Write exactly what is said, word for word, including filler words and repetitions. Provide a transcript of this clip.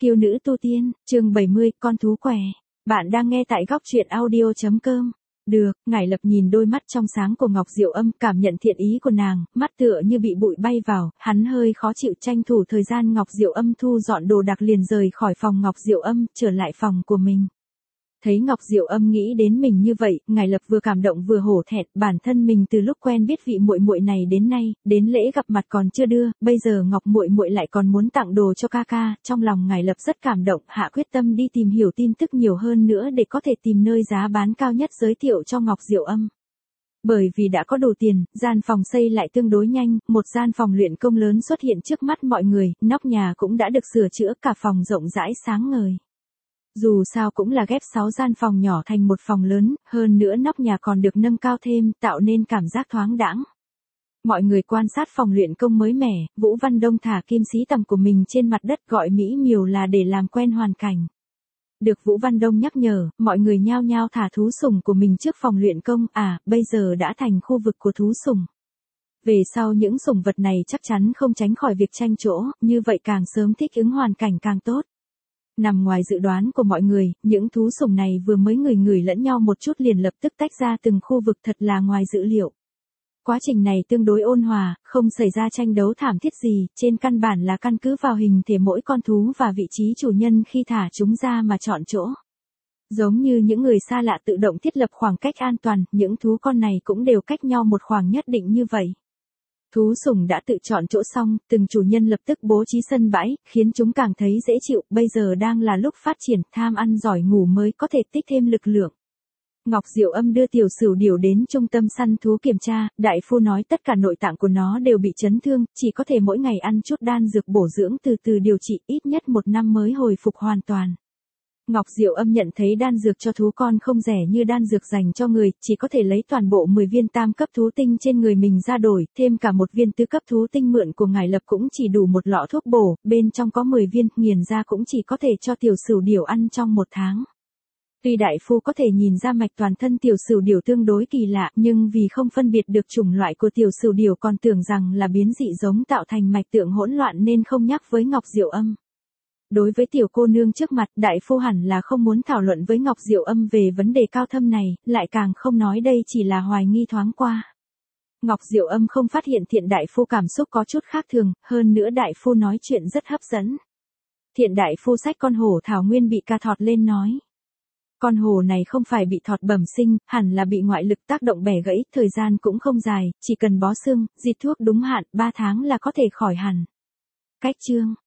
Kiêu nữ tu tiên, chương bảy mươi, con thú què. Bạn đang nghe tại góc truyện audio chấm com. Được, Ngải Lập nhìn đôi mắt trong sáng của Ngọc Diệu Âm, cảm nhận thiện ý của nàng, mắt tựa như bị bụi bay vào, hắn hơi khó chịu, tranh thủ thời gian Ngọc Diệu Âm thu dọn đồ đạc liền rời khỏi phòng Ngọc Diệu Âm, trở lại phòng của mình. Thấy Ngọc Diệu Âm nghĩ đến mình như vậy, Ngải Lập vừa cảm động vừa hổ thẹn, bản thân mình từ lúc quen biết vị muội muội này đến nay, đến lễ gặp mặt còn chưa đưa, bây giờ Ngọc muội muội lại còn muốn tặng đồ cho ca ca, trong lòng Ngải Lập rất cảm động, hạ quyết tâm đi tìm hiểu tin tức nhiều hơn nữa để có thể tìm nơi giá bán cao nhất giới thiệu cho Ngọc Diệu Âm. Bởi vì đã có đủ tiền, gian phòng xây lại tương đối nhanh, một gian phòng luyện công lớn xuất hiện trước mắt mọi người, nóc nhà cũng đã được sửa chữa, cả phòng rộng rãi sáng ngời. Dù sao cũng là ghép sáu gian phòng nhỏ thành một phòng lớn, hơn nữa nóc nhà còn được nâng cao thêm, tạo nên cảm giác thoáng đãng. Mọi người quan sát phòng luyện công mới mẻ, Vũ Văn Đông thả kim xí tầm của mình trên mặt đất, gọi mỹ miều là để làm quen hoàn cảnh. Được Vũ Văn Đông nhắc nhở, mọi người nhao nhao thả thú sủng của mình trước phòng luyện công, à, bây giờ đã thành khu vực của thú sủng. Về sau những sủng vật này chắc chắn không tránh khỏi việc tranh chỗ, như vậy càng sớm thích ứng hoàn cảnh càng tốt. Nằm ngoài dự đoán của mọi người, những thú sủng này vừa mới ngửi ngửi lẫn nhau một chút liền lập tức tách ra từng khu vực, thật là ngoài dự liệu. Quá trình này tương đối ôn hòa, không xảy ra tranh đấu thảm thiết gì, trên căn bản là căn cứ vào hình thể mỗi con thú và vị trí chủ nhân khi thả chúng ra mà chọn chỗ. Giống như những người xa lạ tự động thiết lập khoảng cách an toàn, những thú con này cũng đều cách nhau một khoảng nhất định như vậy. Thú sủng đã tự chọn chỗ xong, từng chủ nhân lập tức bố trí sân bãi, khiến chúng càng thấy dễ chịu, bây giờ đang là lúc phát triển, tham ăn giỏi ngủ mới có thể tích thêm lực lượng. Ngọc Diệu Âm đưa tiểu sửu điểu đến trung tâm săn thú kiểm tra, đại phu nói tất cả nội tạng của nó đều bị chấn thương, chỉ có thể mỗi ngày ăn chút đan dược bổ dưỡng từ từ điều trị, ít nhất một năm mới hồi phục hoàn toàn. Ngọc Diệu Âm nhận thấy đan dược cho thú con không rẻ như đan dược dành cho người, chỉ có thể lấy toàn bộ mười viên tam cấp thú tinh trên người mình ra đổi, thêm cả một viên tứ cấp thú tinh mượn của Ngải Lập cũng chỉ đủ một lọ thuốc bổ, bên trong có mười viên, nghiền ra cũng chỉ có thể cho tiểu sửu điểu ăn trong một tháng. Tuy đại phu có thể nhìn ra mạch toàn thân tiểu sửu điểu tương đối kỳ lạ, nhưng vì không phân biệt được chủng loại của tiểu sửu điểu còn tưởng rằng là biến dị giống tạo thành mạch tượng hỗn loạn nên không nhắc với Ngọc Diệu Âm. Đối với tiểu cô nương trước mặt, đại phu hẳn là không muốn thảo luận với Ngọc Diệu Âm về vấn đề cao thâm này, lại càng không nói đây chỉ là hoài nghi thoáng qua. Ngọc Diệu Âm không phát hiện Thiện đại phu cảm xúc có chút khác thường, hơn nữa đại phu nói chuyện rất hấp dẫn. Thiện đại phu xách con hổ thảo nguyên bị ca thọt lên nói. Con hổ này không phải bị thọt bẩm sinh, hẳn là bị ngoại lực tác động bẻ gãy, thời gian cũng không dài, chỉ cần bó xương, diệt thuốc đúng hạn, ba tháng là có thể khỏi hẳn. Cách chương